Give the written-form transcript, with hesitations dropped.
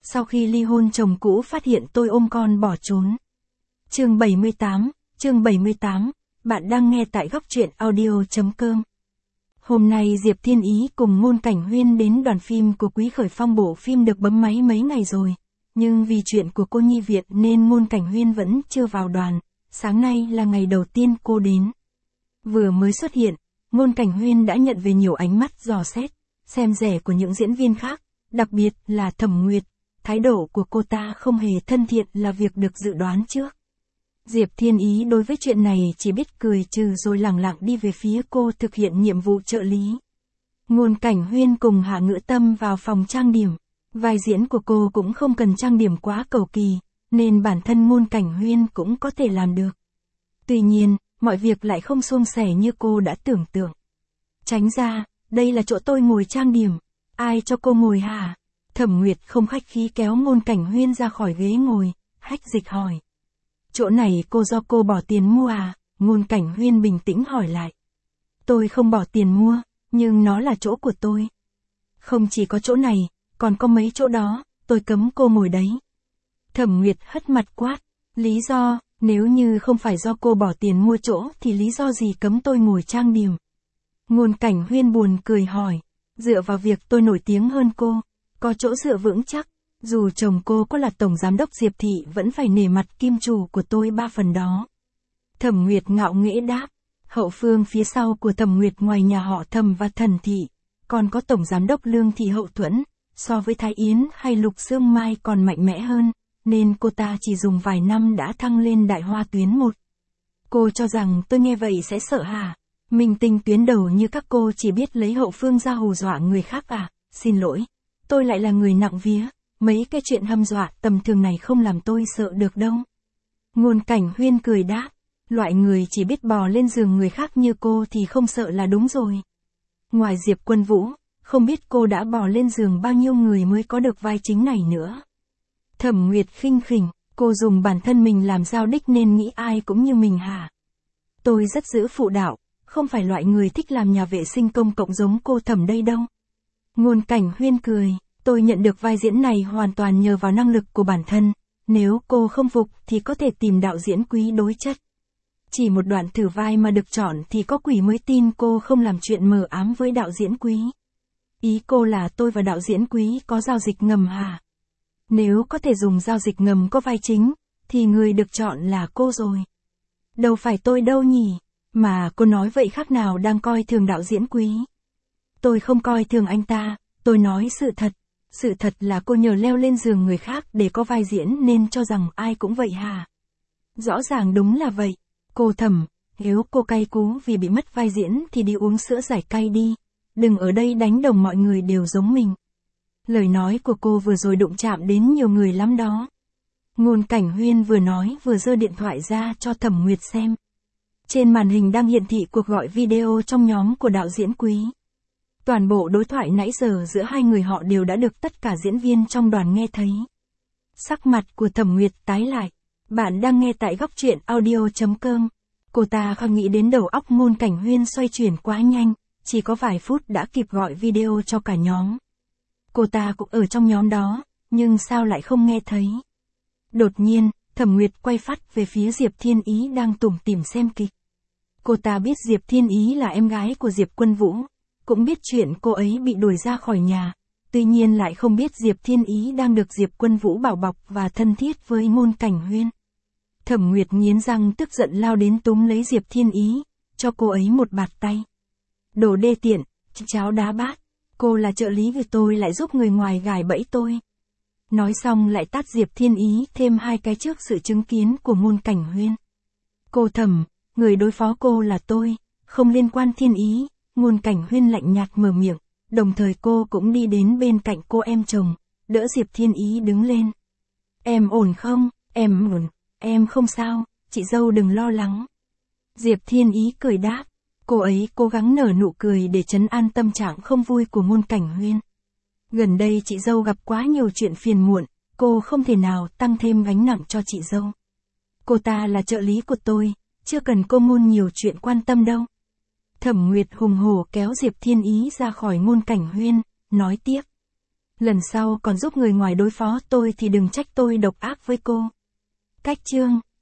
sau khi ly hôn chồng cũ phát hiện tôi ôm con bỏ trốn. Chương 78, bạn đang nghe tại góc truyện audio.com. Hôm nay Diệp Thiên Ý cùng Ngôn Cảnh Huyên đến đoàn phim của Quý Khởi Phong, bộ phim được bấm máy mấy ngày rồi. Nhưng vì chuyện của cô Nhi Việt nên Ngôn Cảnh Huyên vẫn chưa vào đoàn, sáng nay là ngày đầu tiên cô đến. Vừa mới xuất hiện, Ngôn Cảnh Huyên đã nhận về nhiều ánh mắt dò xét, xem rẻ của những diễn viên khác, đặc biệt là Thẩm Nguyệt. Thái độ của cô ta không hề thân thiện là việc được dự đoán trước. Diệp Thiên Ý đối với chuyện này chỉ biết cười trừ rồi lẳng lặng đi về phía cô thực hiện nhiệm vụ trợ lý. Ngôn Cảnh Huyên cùng Hạ Ngữ Tâm vào phòng trang điểm. Vai diễn của cô cũng không cần trang điểm quá cầu kỳ, nên bản thân Ngôn Cảnh Huyên cũng có thể làm được. Tuy nhiên, mọi việc lại không suôn sẻ như cô đã tưởng tượng. Tránh ra, đây là chỗ tôi ngồi trang điểm. Ai cho cô ngồi hả? Thẩm Nguyệt không khách khí kéo Ngôn Cảnh Huyên ra khỏi ghế ngồi, hách dịch hỏi. Chỗ này do cô bỏ tiền mua à? Ngôn Cảnh Huyên bình tĩnh hỏi lại. Tôi không bỏ tiền mua, nhưng nó là chỗ của tôi. Không chỉ có chỗ này, còn có mấy chỗ đó, tôi cấm cô ngồi đấy. Thẩm Nguyệt hất mặt quát. Lý do, nếu như không phải do cô bỏ tiền mua chỗ thì lý do gì cấm tôi ngồi trang điểm? Ngôn Cảnh Huyên buồn cười hỏi. Dựa vào việc tôi nổi tiếng hơn cô, có chỗ dựa vững chắc. Dù chồng cô có là tổng giám đốc Diệp Thị vẫn phải nể mặt kim chủ của tôi 3 phần đó. Thẩm Nguyệt ngạo nghễ đáp. Hậu phương phía sau của Thẩm Nguyệt ngoài nhà họ Thẩm và Thần Thị, còn có tổng giám đốc Lương Thị hậu thuẫn, so với Thái Yến hay Lục Sương Mai còn mạnh mẽ hơn, nên cô ta chỉ dùng vài năm đã thăng lên đại hoa tuyến 1. Cô cho rằng tôi nghe vậy sẽ sợ hả? Minh tinh tuyến đầu như các cô chỉ biết lấy hậu phương ra hù dọa người khác à? Xin lỗi, tôi lại là người nặng vía. Mấy cái chuyện hăm dọa tầm thường này không làm tôi sợ được đâu. Ngôn Cảnh Huyên cười đáp. Loại người chỉ biết bò lên giường người khác như cô thì không sợ là đúng rồi. Ngoài Diệp Quân Vũ, không biết cô đã bò lên giường bao nhiêu người mới có được vai chính này nữa. Thẩm Nguyệt khinh khỉnh, cô dùng bản thân mình làm giao đích nên nghĩ ai cũng như mình hả? Tôi rất giữ phụ đạo, không phải loại người thích làm nhà vệ sinh công cộng giống cô Thẩm đây đâu. Ngôn Cảnh Huyên cười. Tôi nhận được vai diễn này hoàn toàn nhờ vào năng lực của bản thân, nếu cô không phục thì có thể tìm đạo diễn Quý đối chất. Chỉ một đoạn thử vai mà được chọn thì có quỷ mới tin cô không làm chuyện mờ ám với đạo diễn Quý. Ý cô là tôi và đạo diễn Quý có giao dịch ngầm hả? Nếu có thể dùng giao dịch ngầm có vai chính, thì người được chọn là cô rồi. Đâu phải tôi đâu nhỉ, mà cô nói vậy khác nào đang coi thường đạo diễn Quý. Tôi không coi thường anh ta, tôi nói sự thật. Sự thật là cô nhờ leo lên giường người khác để có vai diễn nên cho rằng ai cũng vậy hả? Rõ ràng đúng là vậy. Cô Thẩm, nếu cô cay cú vì bị mất vai diễn thì đi uống sữa giải cay đi. Đừng ở đây đánh đồng mọi người đều giống mình. Lời nói của cô vừa rồi đụng chạm đến nhiều người lắm đó. Ngôn Cảnh Huyên vừa nói vừa giơ điện thoại ra cho Thẩm Nguyệt xem. Trên màn hình đang hiển thị cuộc gọi video trong nhóm của đạo diễn Quý. Toàn bộ đối thoại nãy giờ giữa hai người họ đều đã được tất cả diễn viên trong đoàn nghe thấy. Sắc mặt của Thẩm Nguyệt tái lại. Bạn đang nghe tại góc truyện audio.com. Cô ta không nghĩ đến đầu óc Ngôn Cảnh Huyên xoay chuyển quá nhanh, chỉ có vài phút đã kịp gọi video cho cả nhóm. Cô ta cũng ở trong nhóm đó, nhưng sao lại không nghe thấy? Đột nhiên, Thẩm Nguyệt quay phắt về phía Diệp Thiên Ý đang tủm tỉm xem kịch. Cô ta biết Diệp Thiên Ý là em gái của Diệp Quân Vũ. Cũng biết chuyện cô ấy bị đuổi ra khỏi nhà, tuy nhiên lại không biết Diệp Thiên Ý đang được Diệp Quân Vũ bảo bọc và thân thiết với Ngôn Cảnh Huyên. Thẩm Nguyệt nghiến răng tức giận lao đến túm lấy Diệp Thiên Ý, cho cô ấy một bạt tay. Đồ đê tiện, cháo đá bát, cô là trợ lý vì tôi lại giúp người ngoài gài bẫy tôi. Nói xong lại tát Diệp Thiên Ý thêm 2 cái trước sự chứng kiến của Ngôn Cảnh Huyên. Cô Thẩm, người đối phó cô là tôi, không liên quan Thiên Ý. Ngôn Cảnh Huyên lạnh nhạt mở miệng, đồng thời cô cũng đi đến bên cạnh cô em chồng, đỡ Diệp Thiên Ý đứng lên. Em ổn không? Em ổn, em không sao, chị dâu đừng lo lắng. Diệp Thiên Ý cười đáp, cô ấy cố gắng nở nụ cười để trấn an tâm trạng không vui của Ngôn Cảnh Huyên. Gần đây chị dâu gặp quá nhiều chuyện phiền muộn, cô không thể nào tăng thêm gánh nặng cho chị dâu. Cô ta là trợ lý của tôi, chưa cần cô Ngôn nhiều chuyện quan tâm đâu. Thẩm Nguyệt hùng hổ kéo Diệp Thiên Ý ra khỏi Ngôn Cảnh Huyên, nói tiếp. Lần sau còn giúp người ngoài đối phó tôi thì đừng trách tôi độc ác với cô. Cách chương